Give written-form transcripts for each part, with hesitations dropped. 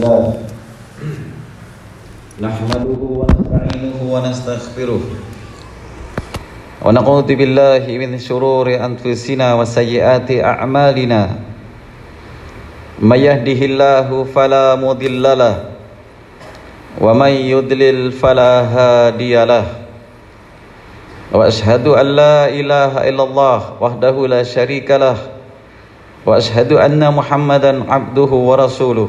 نحمده ونستعينه ونستغفره ونعوذ بالله من شرور أنفسنا وسيئات أعمالنا من يهده الله فلا مضل له ومن يضلل فلا هادي له وأشهد أن لا إله إلا الله وحده لا شريك له وأشهد أن محمدا عبده ورسوله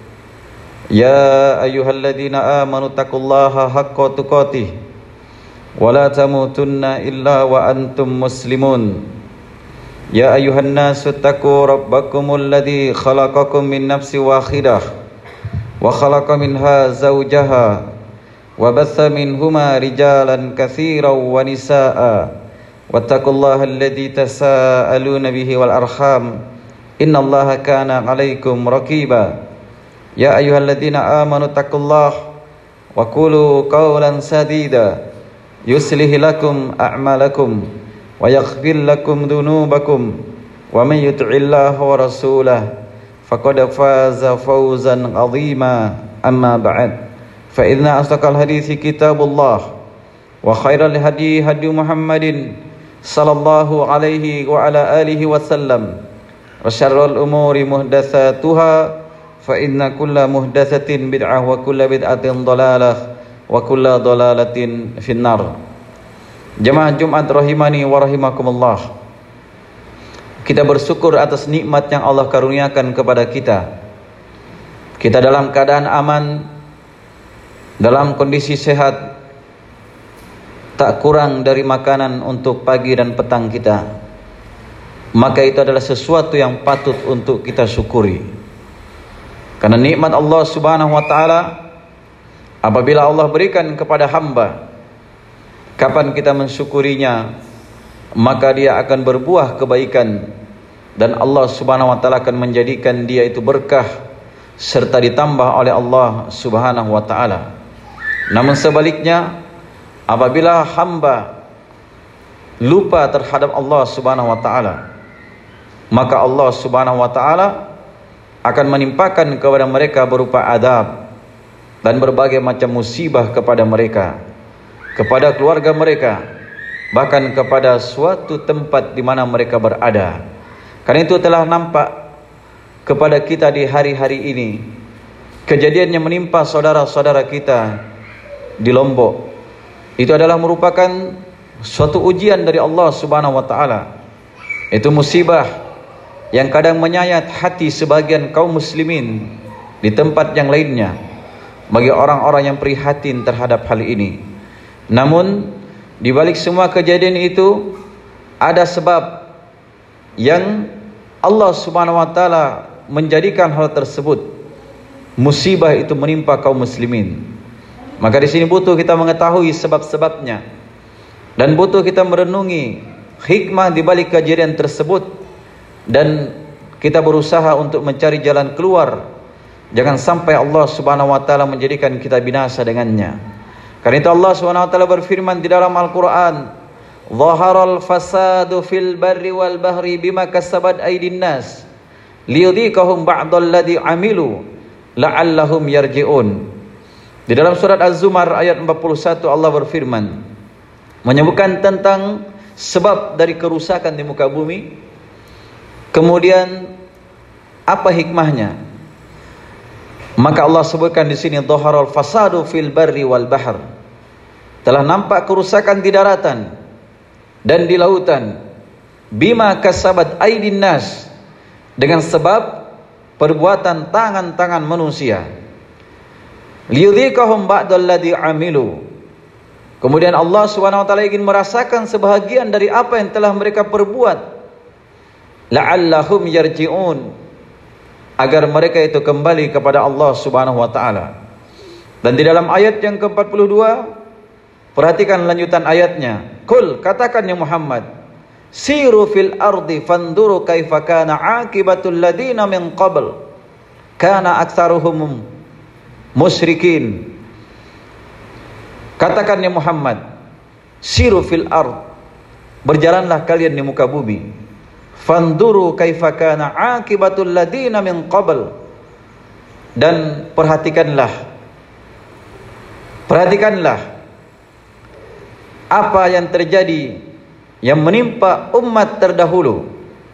يا أيها الذين آمنوا اتقوا الله حق تقاته ولا تموتن إلا وأنتم مسلمون يا أيها الناس اتقوا ربكم الذي خلقكم من نفس واحدة وخلق منها زوجها وبث منهما رجالا كثيرا ونساء واتقوا الله الذي تساءلون به والأرحام إن الله كان عليكم رقيبا يا أيها الذين آمنوا اتقوا الله وقولوا قولا سديدا يصلح لكم أعمالكم ويغفر لكم ذنوبكم ومن يطع الله ورسوله فقد فاز فوزا عظيما أما بعد فإن أصدق الحديث كتاب الله وخير الهدي هدي محمد صلى الله عليه وعلى آله وسلم وشر الأمور محدثاتها فإن كل محدثة بدعة وكل بدعة ضلالة وكل ضلالة في النار. Jemaah Jumat rahimani wa rahimakumullah. Kita bersyukur atas nikmat yang Allah karuniakan kepada kita. Kita dalam keadaan aman, dalam kondisi sehat, tak kurang dari makanan untuk pagi dan petang kita. Maka itu adalah sesuatu yang patut untuk kita syukuri. Karena nikmat Allah subhanahu wa ta'ala apabila Allah berikan kepada hamba, kapan kita mensyukurinya, maka dia akan berbuah kebaikan dan Allah subhanahu wa ta'ala akan menjadikan dia itu berkah serta ditambah oleh Allah subhanahu wa ta'ala. Namun sebaliknya, apabila hamba lupa terhadap Allah subhanahu wa ta'ala, maka Allah subhanahu wa ta'ala akan menimpakan kepada mereka berupa adab dan berbagai macam musibah kepada mereka, kepada keluarga mereka, bahkan kepada suatu tempat di mana mereka berada. Karena itu telah nampak kepada kita di hari-hari ini kejadian yang menimpa saudara-saudara kita di Lombok. Itu adalah merupakan suatu ujian dari Allah subhanahu wa ta'ala. Itu musibah yang kadang menyayat hati sebagian kaum muslimin di tempat yang lainnya bagi orang-orang yang prihatin terhadap hal ini. Namun di balik semua kejadian itu ada sebab yang Allah subhanahu wa ta'ala menjadikan hal tersebut, musibah itu menimpa kaum muslimin. Maka di sini butuh kita mengetahui sebab-sebabnya dan butuh kita merenungi hikmah di balik kejadian tersebut, dan kita berusaha untuk mencari jalan keluar. Jangan sampai Allah subhanahu wa ta'ala menjadikan kita binasa dengannya. Karena itu Allah subhanahu wa ta'ala berfirman di dalam Al-Quran, Zaharal fasadu fil barri wal bahri bima kasabat aydin nas liyudhikahum ba'dalladhi amilu la'allahum yarji'un. Di dalam surat Az-Zumar ayat 41 Allah berfirman, menyebutkan tentang sebab dari kerusakan di muka bumi. Kemudian apa hikmahnya? Maka Allah sebutkan di sini, dhaharal fasadu fil barri wal bahr. Telah nampak kerusakan di daratan dan di lautan. Bima kasabat aydin nas, dengan sebab perbuatan tangan-tangan manusia. Liyudhikahum ba'dalladhi amilu. Kemudian Allah Subhanahu wa taala ingin merasakan sebahagian dari apa yang telah mereka perbuat. La'allahum yarji'un, agar mereka itu kembali kepada Allah subhanahu wa ta'ala. Dan di dalam ayat yang ke-42, perhatikan lanjutan ayatnya. Qul, katakan ya Muhammad, siru fil ardi fanduru kaifa kana aqibatul ladina min qabl kana aktsaruhum musyrikin. Katakan ya Muhammad, siru fil ard, berjalanlah kalian di muka bumi. Fanduru kaifa kana aqibatul ladina min qabl, dan perhatikanlah apa yang terjadi, yang menimpa umat terdahulu.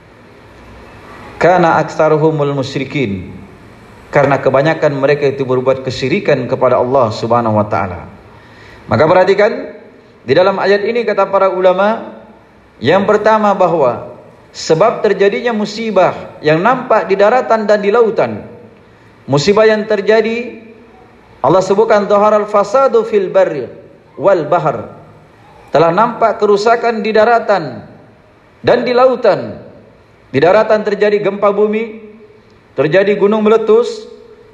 Kana aktsaruhumul musyrikin, karena kebanyakan mereka itu berbuat kesyirikan kepada Allah Subhanahu wa taala. Maka perhatikan di dalam ayat ini kata para ulama, yang pertama bahwa sebab terjadinya musibah yang nampak di daratan dan di lautan, musibah yang terjadi Allah sebutkan dhaharal fasadu fil barri wal bahr, telah nampak kerusakan di daratan dan di lautan. Di daratan terjadi gempa bumi, terjadi gunung meletus,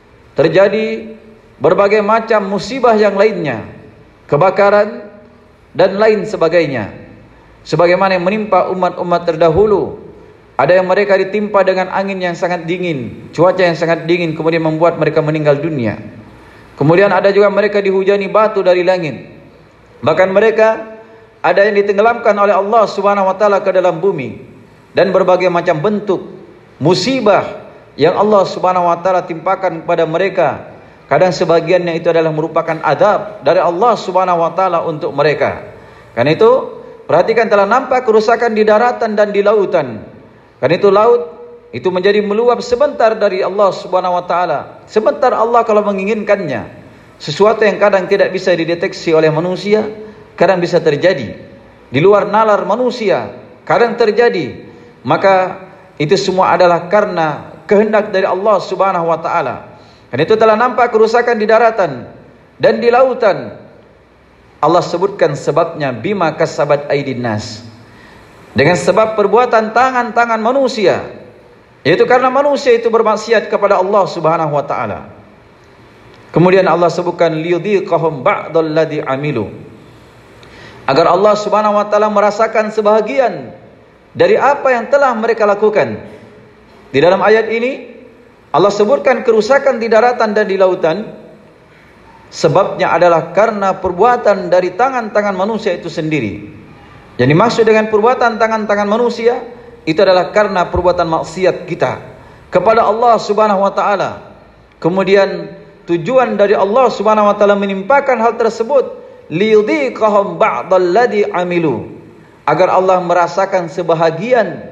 terjadi berbagai macam musibah yang lainnya, kebakaran dan lain sebagainya. Sebagaimana yang menimpa umat-umat terdahulu, ada yang mereka ditimpa dengan angin yang sangat dingin, cuaca yang sangat dingin, kemudian membuat mereka meninggal dunia. Kemudian ada juga mereka dihujani batu dari langit. Bahkan mereka ada yang ditenggelamkan oleh Allah Subhanahu wa taala ke dalam bumi. Dan berbagai macam bentuk musibah yang Allah Subhanahu wa taala timpakan kepada mereka. Kadang sebagiannya itu adalah merupakan adab dari Allah Subhanahu wa taala untuk mereka. Karena itu perhatikan, telah nampak kerusakan di daratan dan di lautan. Karena itu laut itu menjadi meluap sebentar dari Allah Subhanahu wa taala. Sebentar Allah kalau menginginkannya. Sesuatu yang kadang tidak bisa dideteksi oleh manusia, kadang bisa terjadi. Di luar nalar manusia, kadang terjadi. Maka itu semua adalah karena kehendak dari Allah Subhanahu wa taala. Dan itu telah nampak kerusakan di daratan dan di lautan. Allah sebutkan sebabnya bima kasabat aydin nas, dengan sebab perbuatan tangan-tangan manusia, yaitu karena manusia itu bermaksiat kepada Allah Subhanahu wa taala. Kemudian Allah sebutkan liyudhiqahum ba'dal ladzi amilu, agar Allah Subhanahu wa taala merasakan sebahagian dari apa yang telah mereka lakukan. Di dalam ayat ini Allah sebutkan kerusakan di daratan dan di lautan, sebabnya adalah karena perbuatan dari tangan-tangan manusia itu sendiri. Yang dimaksud dengan perbuatan tangan-tangan manusia itu adalah karena perbuatan maksiat kita kepada Allah Subhanahu wa taala. Kemudian tujuan dari Allah Subhanahu wa taala menimpakan hal tersebut liyudhiqahum ba'dal ladzi amilu, agar Allah merasakan sebahagian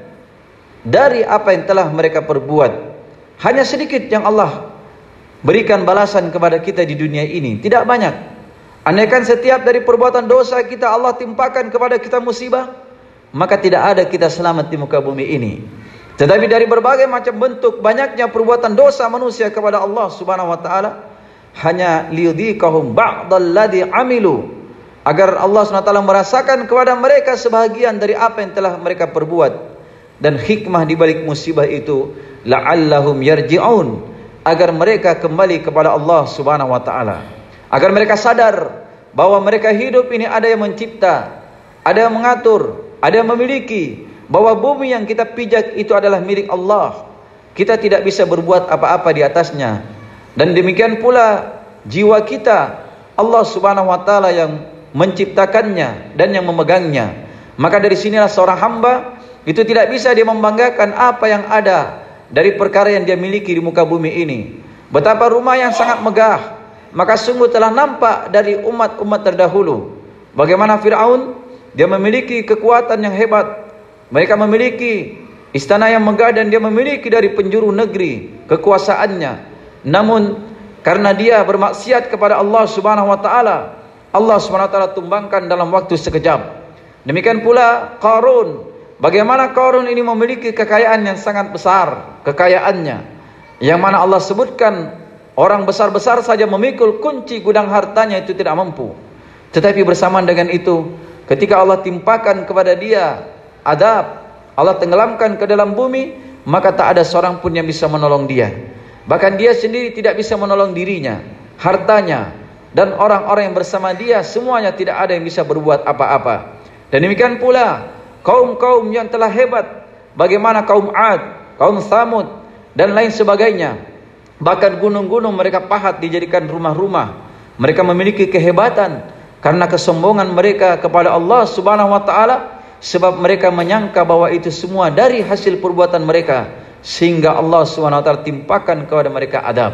dari apa yang telah mereka perbuat. Hanya sedikit yang Allah berikan balasan kepada kita di dunia ini, tidak banyak. Andaikan setiap dari perbuatan dosa kita Allah timpakan kepada kita musibah, maka tidak ada kita selamat di muka bumi ini. Tetapi dari berbagai macam bentuk banyaknya perbuatan dosa manusia kepada Allah Subhanahu wa taala, hanya liyudhiqahum ba'dal ladzi amilu, agar Allah SWT merasakan kepada mereka sebahagian dari apa yang telah mereka perbuat. Dan hikmah di balik musibah itu la'allahum yarji'un, agar mereka kembali kepada Allah Subhanahu wa taala, agar mereka sadar bahwa mereka hidup ini ada yang mencipta, ada yang mengatur, ada yang memiliki, bahwa bumi yang kita pijak itu adalah milik Allah. Kita tidak bisa berbuat apa-apa di atasnya. Dan demikian pula jiwa kita, Allah Subhanahu wa taala yang menciptakannya dan yang memegangnya. Maka dari sinilah seorang hamba itu tidak bisa dia membanggakan apa yang ada dari perkara yang dia miliki di muka bumi ini. Betapa rumah yang sangat megah. Maka sungguh telah nampak dari umat-umat terdahulu bagaimana Fir'aun, dia memiliki kekuatan yang hebat. Mereka memiliki istana yang megah dan dia memiliki dari penjuru negeri kekuasaannya. Namun karena dia bermaksiat kepada Allah Subhanahu wa taala, Allah Subhanahu wa taala tumbangkan dalam waktu sekejap. Demikian pula Qarun. Bagaimana Qarun ini memiliki kekayaan yang sangat besar, kekayaannya, yang mana Allah sebutkan orang besar-besar saja memikul kunci gudang hartanya itu tidak mampu. Tetapi bersamaan dengan itu, ketika Allah timpakan kepada dia adab, Allah tenggelamkan ke dalam bumi, maka tak ada seorang pun yang bisa menolong dia. Bahkan dia sendiri tidak bisa menolong dirinya, hartanya, dan orang-orang yang bersama dia semuanya tidak ada yang bisa berbuat apa-apa. Dan demikian pula kaum-kaum yang telah hebat, bagaimana kaum Ad, kaum Tsamud dan lain sebagainya. Bahkan gunung-gunung mereka pahat dijadikan rumah-rumah. Mereka memiliki kehebatan karena kesombongan mereka kepada Allah Subhanahu wa taala, sebab mereka menyangka bahwa itu semua dari hasil perbuatan mereka, sehingga Allah Subhanahu wa taala timpakan kepada mereka adab.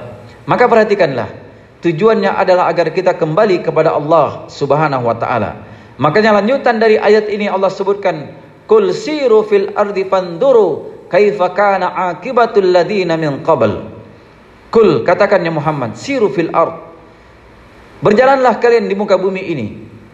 Maka perhatikanlah, tujuannya adalah agar kita kembali kepada Allah Subhanahu wa taala. Makanya lanjutan dari ayat ini Allah sebutkan, "Qul siru fil ardi fanduru kaifa kana aqibatul ladzina min qabl." Qul, katakan ya Muhammad, siru fil ard. Berjalanlah kalian di muka bumi ini.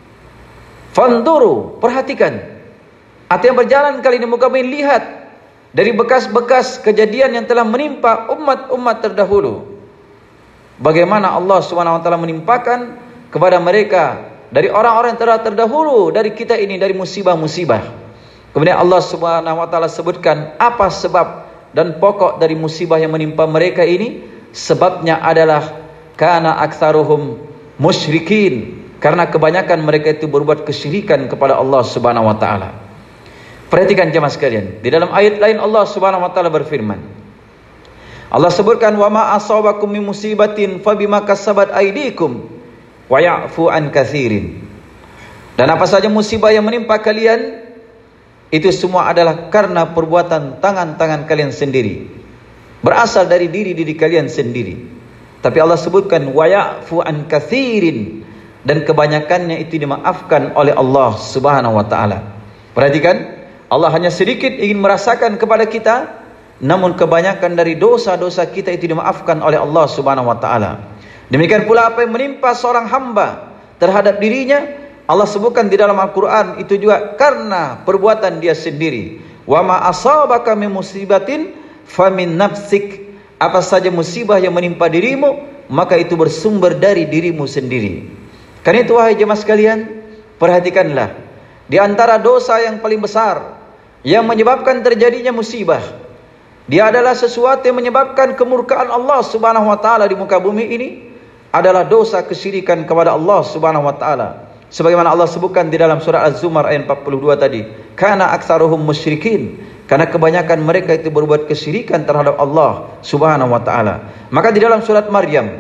Fanduru, perhatikan. Artinya berjalan kalian di muka bumi, lihat dari bekas-bekas kejadian yang telah menimpa umat-umat terdahulu. Bagaimana Allah SWT menimpakan kepada mereka dari orang-orang yang telah terdahulu dari kita ini, dari musibah-musibah. Kemudian Allah SWT sebutkan apa sebab dan pokok dari musibah yang menimpa mereka ini. Sebabnya adalah kana aktsaruhum musyrikin, karena kebanyakan mereka itu berbuat kesyirikan kepada Allah Subhanahu wa taala. Perhatikan jemaah sekalian, di dalam ayat lain Allah Subhanahu wa taala berfirman. Allah sebutkan, "Wa ma asabakum min musibatin fabima kasabat aydikum wa ya'fu an katsirin." Dan apa saja musibah yang menimpa kalian, itu semua adalah karena perbuatan tangan-tangan kalian sendiri. Berasal dari diri-diri kalian sendiri. Tapi Allah sebutkan wa ya'fu an katsirin, dan kebanyakannya itu dimaafkan oleh Allah Subhanahu wa taala. Perhatikan, Allah hanya sedikit ingin merasakan kepada kita, namun kebanyakan dari dosa-dosa kita itu dimaafkan oleh Allah Subhanahu wa taala. Demikian pula apa yang menimpa seorang hamba terhadap dirinya, Allah sebutkan di dalam Al-Qur'an itu juga karena perbuatan dia sendiri. Wa ma asabaka min musibatin famin nafsik. Apa saja musibah yang menimpa dirimu, maka itu bersumber dari dirimu sendiri. Karena itu wahai jemaah sekalian, perhatikanlah, di antara dosa yang paling besar yang menyebabkan terjadinya musibah, dia adalah sesuatu yang menyebabkan kemurkaan Allah Subhanahu wa taala di muka bumi ini, adalah dosa kesyirikan kepada Allah Subhanahu wa taala. Sebagaimana Allah sebutkan di dalam surah Az-Zumar ayat 42 tadi, kana aktsaruhum musyrikin, karena kebanyakan mereka itu berbuat kesyirikan terhadap Allah Subhanahu wa taala. Maka di dalam surat Maryam,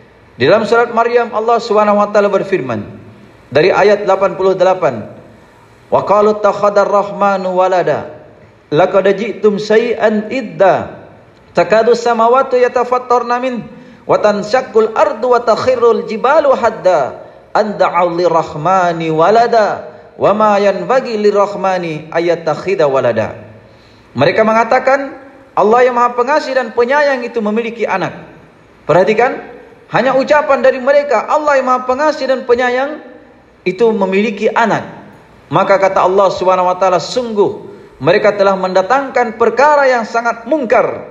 Allah Subhanahu wa taala berfirman dari ayat 88, wa qalu takhadar rahmanu walada laqad ji'tum syai'an idda takadu samawati yatafattarna min wa tanshaqqul ardu wa takhirrul jibalu hadda an da'u lirrahmani walada wa ma yanbaghi lirrahmani ayattakhidha walada. Mereka mengatakan Allah yang Maha Pengasih dan Penyayang itu memiliki anak. Perhatikan, hanya ucapan dari mereka, Allah yang Maha Pengasih dan Penyayang itu memiliki anak. Maka kata Allah Subhanahu wa taala, sungguh mereka telah mendatangkan perkara yang sangat mungkar.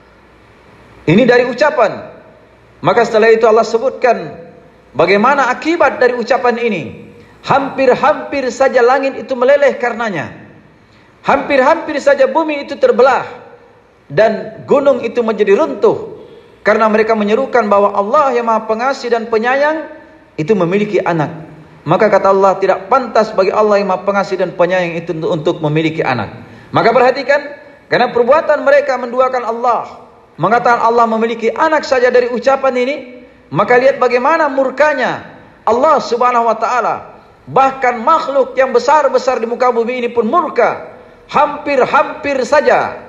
Ini dari ucapan. Maka setelah itu Allah sebutkan bagaimana akibat dari ucapan ini. Hampir-hampir saja langit itu meleleh karenanya. Hampir-hampir saja bumi itu terbelah dan gunung itu menjadi runtuh karena mereka menyerukan bahwa Allah yang Maha Pengasih dan Penyayang itu memiliki anak. Maka kata Allah, tidak pantas bagi Allah yang Maha Pengasih dan Penyayang itu untuk memiliki anak. Maka perhatikan, karena perbuatan mereka menduakan Allah, mengatakan Allah memiliki anak saja dari ucapan ini, maka lihat bagaimana murkanya Allah Subhanahu wa taala. Bahkan makhluk yang besar-besar di muka bumi ini pun murka. Hampir-hampir saja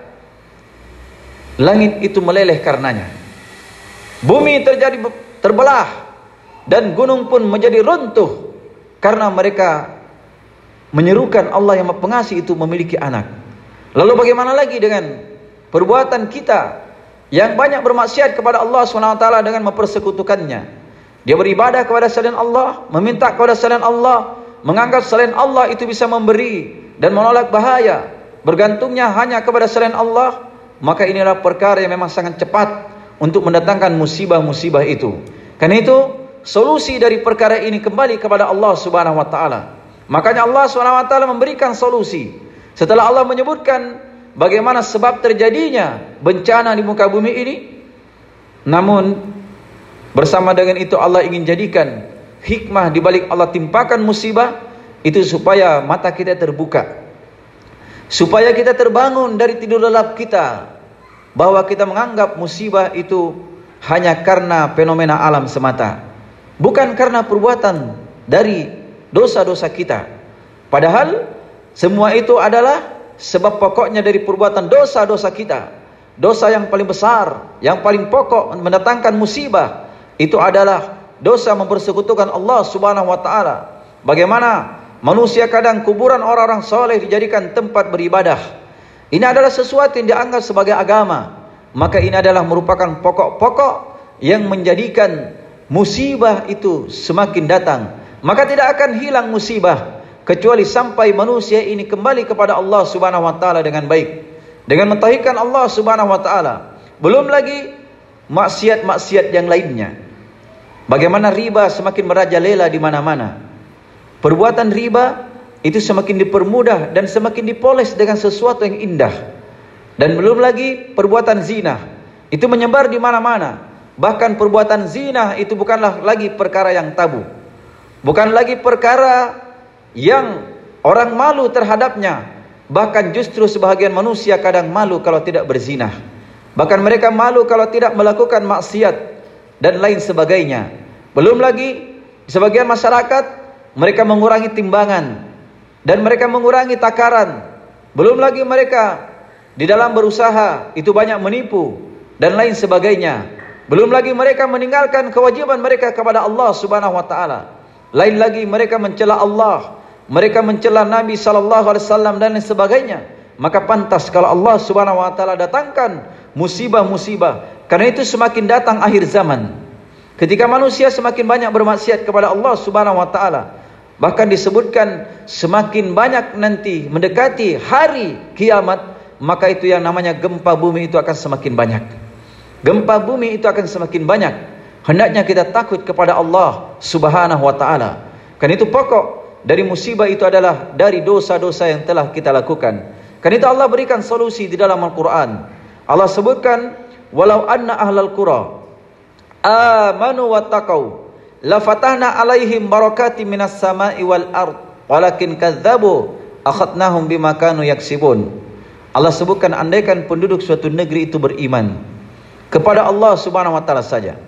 langit itu meleleh karenanya. Bumi terbelah dan gunung pun menjadi runtuh karena mereka menyerukan Allah yang Maha Pengasih itu memiliki anak. Lalu bagaimana lagi dengan perbuatan kita yang banyak bermaksiat kepada Allah SWT dengan mempersekutukannya? Dia beribadah kepada selain Allah, meminta kepada selain Allah, menganggap selain Allah itu bisa memberi dan menolak bahaya, bergantungnya hanya kepada selain Allah. Maka inilah perkara yang memang sangat cepat untuk mendatangkan musibah-musibah itu. Karena itu solusi dari perkara ini kembali kepada Allah Subhanahu wa taala. Makanya Allah Subhanahu wa taala memberikan solusi. Setelah Allah menyebutkan bagaimana sebab terjadinya bencana di muka bumi ini, namun bersama dengan itu Allah ingin jadikan hikmah di balik Allah timpakan musibah itu supaya mata kita terbuka, supaya kita terbangun dari tidur lelap kita, bahwa kita menganggap musibah itu hanya karena fenomena alam semata, bukan karena perbuatan dari dosa-dosa kita. Padahal semua itu adalah sebab pokoknya dari perbuatan dosa-dosa kita. dosa yang paling besar, yang paling pokok mendatangkan musibah, itu adalah dosa mempersekutukan Allah Subhanahu wa taala. Bagaimana manusia kadang kuburan orang-orang soleh dijadikan tempat beribadah. Ini adalah sesuatu yang dianggap sebagai agama. Maka ini adalah merupakan pokok-pokok yang menjadikan musibah itu semakin datang. Maka tidak akan hilang musibah kecuali sampai manusia ini kembali kepada Allah Subhanahu wa taala dengan baik, dengan mentauhidkan Allah Subhanahu wa taala. Belum lagi maksiat-maksiat yang lainnya. Bagaimana riba semakin merajalela di mana-mana. Perbuatan riba itu semakin dipermudah dan semakin dipoles dengan sesuatu yang indah. Dan belum lagi perbuatan zina itu menyebar di mana-mana. Bahkan perbuatan zina itu bukanlah lagi perkara yang tabu, bukan lagi perkara yang orang malu terhadapnya. Bahkan justru sebahagian manusia kadang malu kalau tidak berzina. Bahkan mereka malu kalau tidak melakukan maksiat dan lain sebagainya. Belum lagi sebagian masyarakat mereka mengurangi timbangan dan mereka mengurangi takaran. Belum lagi mereka di dalam berusaha itu banyak menipu dan lain sebagainya. Belum lagi mereka meninggalkan kewajiban mereka kepada Allah Subhanahu wa taala. Lain lagi mereka mencela Allah, mereka mencela Nabi sallallahu alaihi wasallam dan lain sebagainya. Maka pantas kalau Allah Subhanahu wa taala datangkan musibah-musibah. Karena itu semakin datang akhir zaman, ketika manusia semakin banyak bermaksiat kepada Allah Subhanahu wa taala. Bahkan disebutkan semakin banyak nanti mendekati hari kiamat, maka itu yang namanya gempa bumi itu akan semakin banyak. Gempa bumi itu akan semakin banyak. Hendaknya kita takut kepada Allah Subhanahu wa taala. Karena itu pokok dari musibah itu adalah dari dosa-dosa yang telah kita lakukan. Karena itu Allah berikan solusi di dalam Al-Quran. Allah sebutkan, walau anna ahlal qura amanu wattaqau la fatahna alaihim barakati minas sama'i wal ard walakin kadzabu akhadnahum bima kanu yaksibun. Allah sebutkan andaikan penduduk suatu negeri itu beriman kepada Allah Subhanahu wa taala saja.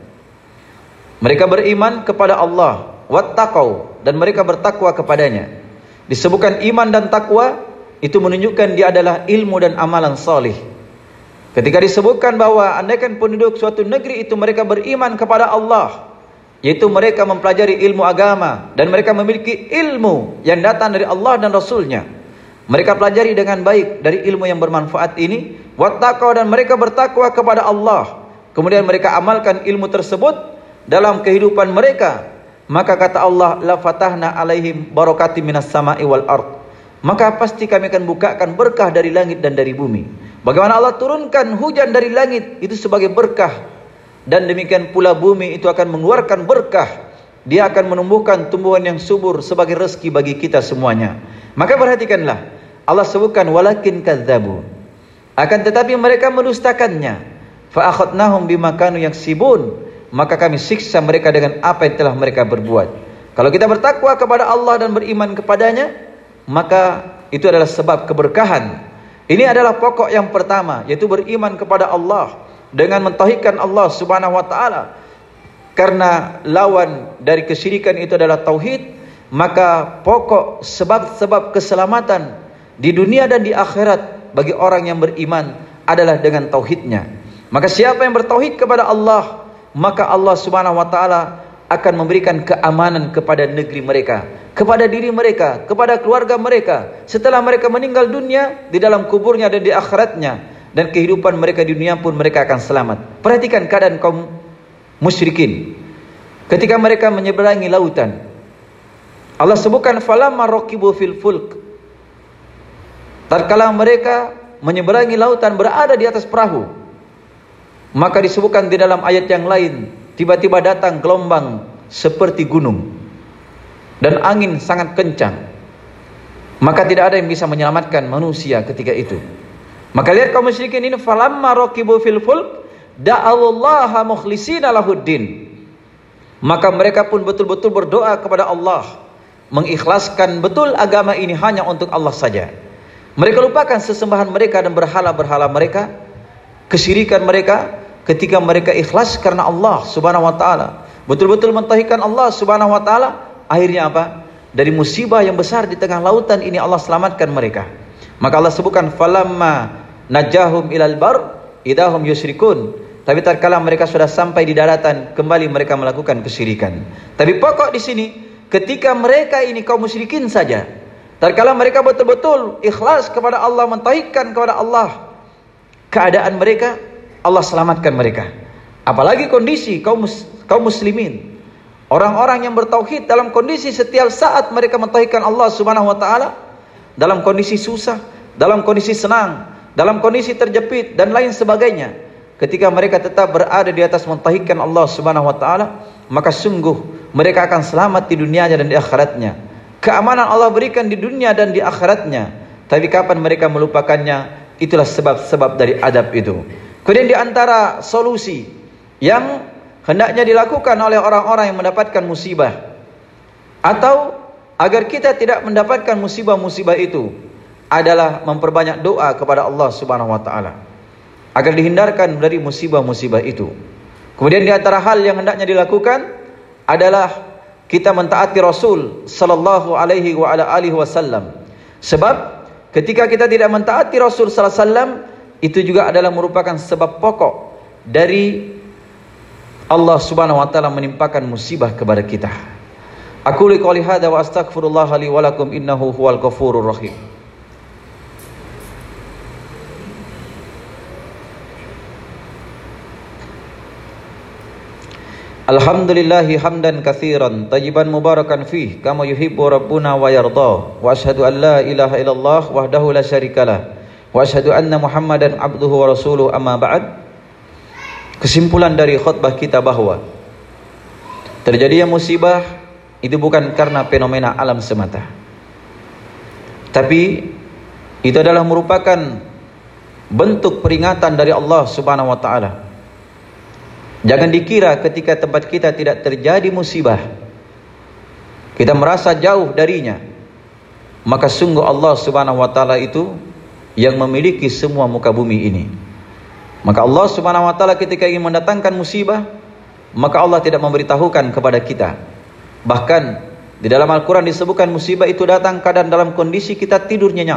Mereka beriman kepada Allah, wattaqau, dan mereka bertakwa kepadanya. Disebutkan iman dan takwa itu menunjukkan dia adalah ilmu dan amalan salih. Ketika disebutkan bahwa andaikan penduduk suatu negeri itu mereka beriman kepada Allah, yaitu mereka mempelajari ilmu agama dan mereka memiliki ilmu yang datang dari Allah dan Rasulnya. Mereka pelajari dengan baik dari ilmu yang bermanfaat ini, wattaqau, dan mereka bertakwa kepada Allah. Kemudian mereka amalkan ilmu tersebut dalam kehidupan mereka. Maka kata Allah, la fatahna alaihim barakati minas sama'i wal ard. Maka pasti kami akan bukakan berkah dari langit dan dari bumi. Bagaimana Allah turunkan hujan dari langit itu sebagai berkah, dan demikian pula bumi itu akan mengeluarkan berkah. Dia akan menumbuhkan tumbuhan yang subur sebagai rezeki bagi kita semuanya. Maka perhatikanlah, Allah sebutkan walakin kadzabu, akan tetapi mereka mendustakannya. Fa akhadnahum bima kanu yaksibun, maka kami siksa mereka dengan apa yang telah mereka berbuat. Kalau kita bertakwa kepada Allah dan beriman kepadanya, maka itu adalah sebab keberkahan. Ini adalah pokok yang pertama, yaitu beriman kepada Allah dengan mentauhidkan Allah Subhanahu wa taala. Karena lawan dari kesyirikan itu adalah tauhid, maka pokok sebab-sebab keselamatan di dunia dan di akhirat bagi orang yang beriman adalah dengan tauhidnya. Maka siapa yang bertauhid kepada Allah, maka Allah Subhanahu wa taala akan memberikan keamanan kepada negeri mereka, kepada diri mereka, kepada keluarga mereka setelah mereka meninggal dunia, di dalam kuburnya dan di akhiratnya, dan kehidupan mereka di dunia pun mereka akan selamat. Perhatikan keadaan kaum musyrikin ketika mereka menyeberangi lautan. Allah sebutkan falamma raqibu fil fulk, tatkala mereka menyeberangi lautan, berada di atas perahu, maka disebutkan di dalam ayat yang lain, tiba-tiba datang gelombang seperti gunung dan angin sangat kencang, maka tidak ada yang bisa menyelamatkan manusia ketika itu. Maka lihat kaum musyrikin ini, falamma raqibu fil fulk da'allaha mukhlishina lahuddin, maka mereka pun betul-betul berdoa kepada Allah, mengikhlaskan betul agama ini hanya untuk Allah saja. Mereka lupakan sesembahan mereka dan berhala-berhala mereka, kesyirikan mereka. Ketika mereka ikhlas karena Allah Subhanahu wa taala, betul-betul mentauhidkan Allah Subhanahu wa taala, akhirnya apa? Dari musibah yang besar di tengah lautan ini Allah selamatkan mereka. Maka Allah sebutkan falamma najahum ilal bar idahum yusyrikun. Tapi tatkala mereka sudah sampai di daratan, kembali mereka melakukan kesyirikan. Tapi pokok di sini, ketika mereka ini kaum musyrikin saja, tatkala mereka betul-betul ikhlas kepada Allah, mentauhidkan kepada Allah, keadaan mereka, Allah selamatkan mereka. Apalagi kondisi kaum muslimin, orang-orang yang bertauhid dalam kondisi setiap saat mereka mentauhidkan Allah Subhanahu wa taala, dalam kondisi susah, dalam kondisi senang, dalam kondisi terjepit dan lain sebagainya. Ketika mereka tetap berada di atas mentauhidkan Allah Subhanahu wa taala, maka sungguh mereka akan selamat di dunianya dan di akhiratnya. Keamanan Allah berikan di dunia dan di akhiratnya. Tapi kapan mereka melupakannya, itulah sebab-sebab dari adab itu. Kemudian di antara solusi yang hendaknya dilakukan oleh orang-orang yang mendapatkan musibah, atau agar kita tidak mendapatkan musibah-musibah itu, adalah memperbanyak doa kepada Allah Subhanahu wa taala agar dihindarkan dari musibah-musibah itu. Kemudian di antara hal yang hendaknya dilakukan adalah kita mentaati Rasul sallallahu alaihi wa ala alihi wasallam. Sebab ketika kita tidak mentaati Rasul sallallahu alaihi wasallam, itu juga adalah merupakan sebab pokok dari Allah Subhanahu wa taala menimpakan musibah kepada kita. Aku qouli hadza wa astaghfirullah li wa lakum innahu huwal ghafurur rahim. Alhamdulillahi hamdan katsiran tayyiban mubarakan fih kama yuhibbu rabbuna wa yarda, wa asyhadu an la ilaha illallah wahdahu la syarikalah, wa asyhadu anna Muhammadan abduhu wa rasuluh, amma ba'd. Kesimpulan dari khutbah kita bahwa terjadinya musibah itu bukan karena fenomena alam semata, tapi itu adalah merupakan bentuk peringatan dari Allah Subhanahu wa taala. Jangan dikira ketika tempat kita tidak terjadi musibah, kita merasa jauh darinya, maka sungguh Allah Subhanahu wa taala itu yang memiliki semua muka bumi ini. Maka Allah Subhanahu wa taala ketika ingin mendatangkan musibah, maka Allah tidak memberitahukan kepada kita. Bahkan di dalam Al-Quran disebutkan musibah itu datang kadang dalam kondisi kita tidur nyenyak,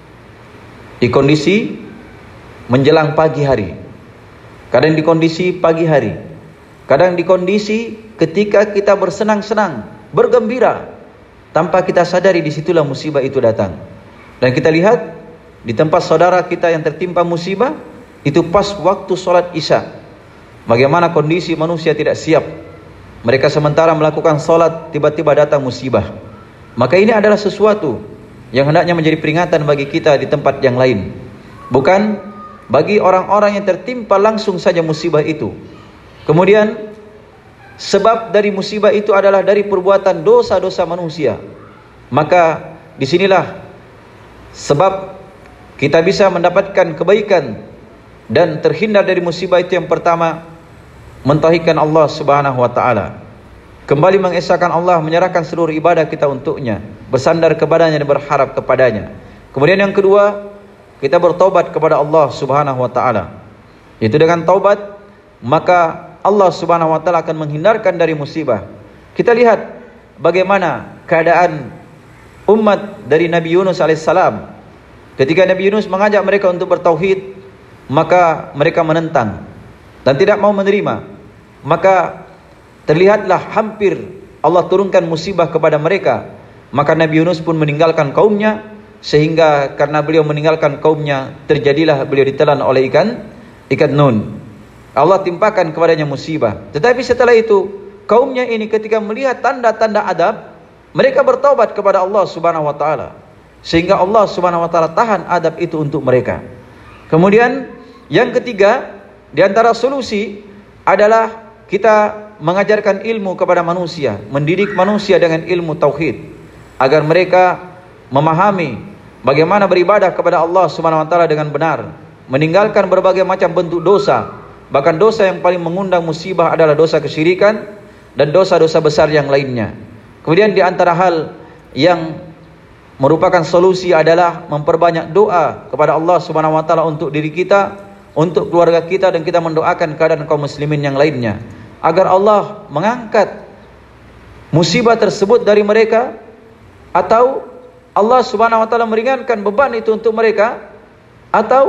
di kondisi menjelang pagi hari, kadang di kondisi pagi hari, kadang di kondisi ketika kita bersenang-senang, bergembira, tanpa kita sadari disitulah musibah itu datang. Dan kita lihat di tempat saudara kita yang tertimpa musibah, itu pas waktu sholat isya, bagaimana kondisi manusia tidak siap. Mereka sementara melakukan sholat, tiba-tiba datang musibah. Maka ini adalah sesuatu yang hendaknya menjadi peringatan bagi kita di tempat yang lain, bukan bagi orang-orang yang tertimpa langsung saja musibah itu. Kemudian sebab dari musibah itu adalah dari perbuatan dosa-dosa manusia. Maka disinilah sebab kita bisa mendapatkan kebaikan dan terhindar dari musibah itu. Yang pertama, mentauhidkan Allah Subhanahu wa taala, kembali mengesahkan Allah, menyerahkan seluruh ibadah kita untuknya, bersandar kepadanya dan berharap kepadanya. Kemudian yang kedua, kita bertaubat kepada Allah Subhanahu wa taala. Itu dengan taubat, maka Allah Subhanahu wa taala akan menghindarkan dari musibah. Kita lihat bagaimana keadaan umat dari Nabi Yunus alaihissalam. Ketika Nabi Yunus mengajak mereka untuk bertauhid, maka mereka menentang dan tidak mau menerima. Maka terlihatlah hampir Allah turunkan musibah kepada mereka. Maka Nabi Yunus pun meninggalkan kaumnya, sehingga karena beliau meninggalkan kaumnya, terjadilah beliau ditelan oleh ikan nun. Allah timpakan kepadanya musibah. Tetapi setelah itu, kaumnya ini ketika melihat tanda-tanda adab, mereka bertaubat kepada Allah Subhanahu wa taala, sehingga Allah Subhanahu wa taala tahan adab itu untuk mereka. Kemudian yang ketiga, di antara solusi adalah kita mengajarkan ilmu kepada manusia, mendidik manusia dengan ilmu tauhid, agar mereka memahami bagaimana beribadah kepada Allah Subhanahu wa taala dengan benar, meninggalkan berbagai macam bentuk dosa. Bahkan dosa yang paling mengundang musibah adalah dosa kesyirikan dan dosa-dosa besar yang lainnya. Kemudian di antara hal yang merupakan solusi adalah memperbanyak doa kepada Allah Subhanahu wa taala untuk diri kita, untuk keluarga kita, dan kita mendoakan keadaan kaum muslimin yang lainnya, agar Allah mengangkat musibah tersebut dari mereka, atau Allah Subhanahu wa taala meringankan beban itu untuk mereka, atau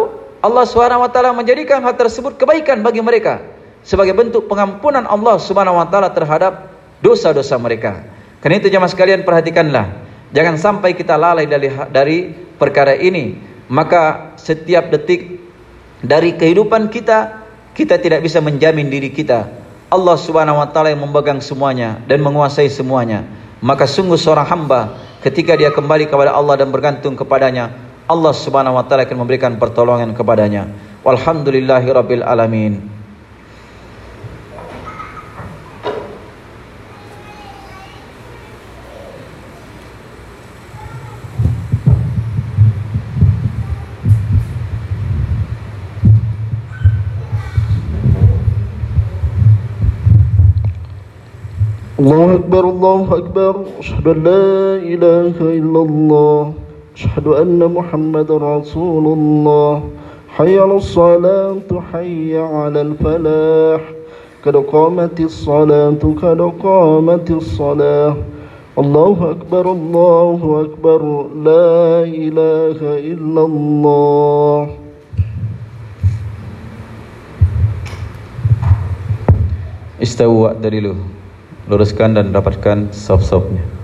Allah Subhanahu wa taala menjadikan hal tersebut kebaikan bagi mereka sebagai bentuk pengampunan Allah Subhanahu wa taala terhadap dosa-dosa mereka. Karena itu jemaah sekalian, perhatikanlah, jangan sampai kita lalai dari perkara ini. Maka setiap detik dari kehidupan kita, kita tidak bisa menjamin diri kita. Allah Subhanahu wa taala yang memegang semuanya dan menguasai semuanya. Maka sungguh seorang hamba ketika dia kembali kepada Allah dan bergantung kepadanya, Allah Subhanahu wa taala akan memberikan pertolongan kepadanya. Walhamdulillahirabbil alamin. الله أكبر الله أكبر أشهد أن لا إله إلا الله أشهد أن محمد رسول الله حي على الصلاة حي على الفلاح قد قامت الصلاة قد قامت الصلاة الله أكبر لا إله إلا الله. Istawa darilu, luruskan dan rapatkan saf-safnya.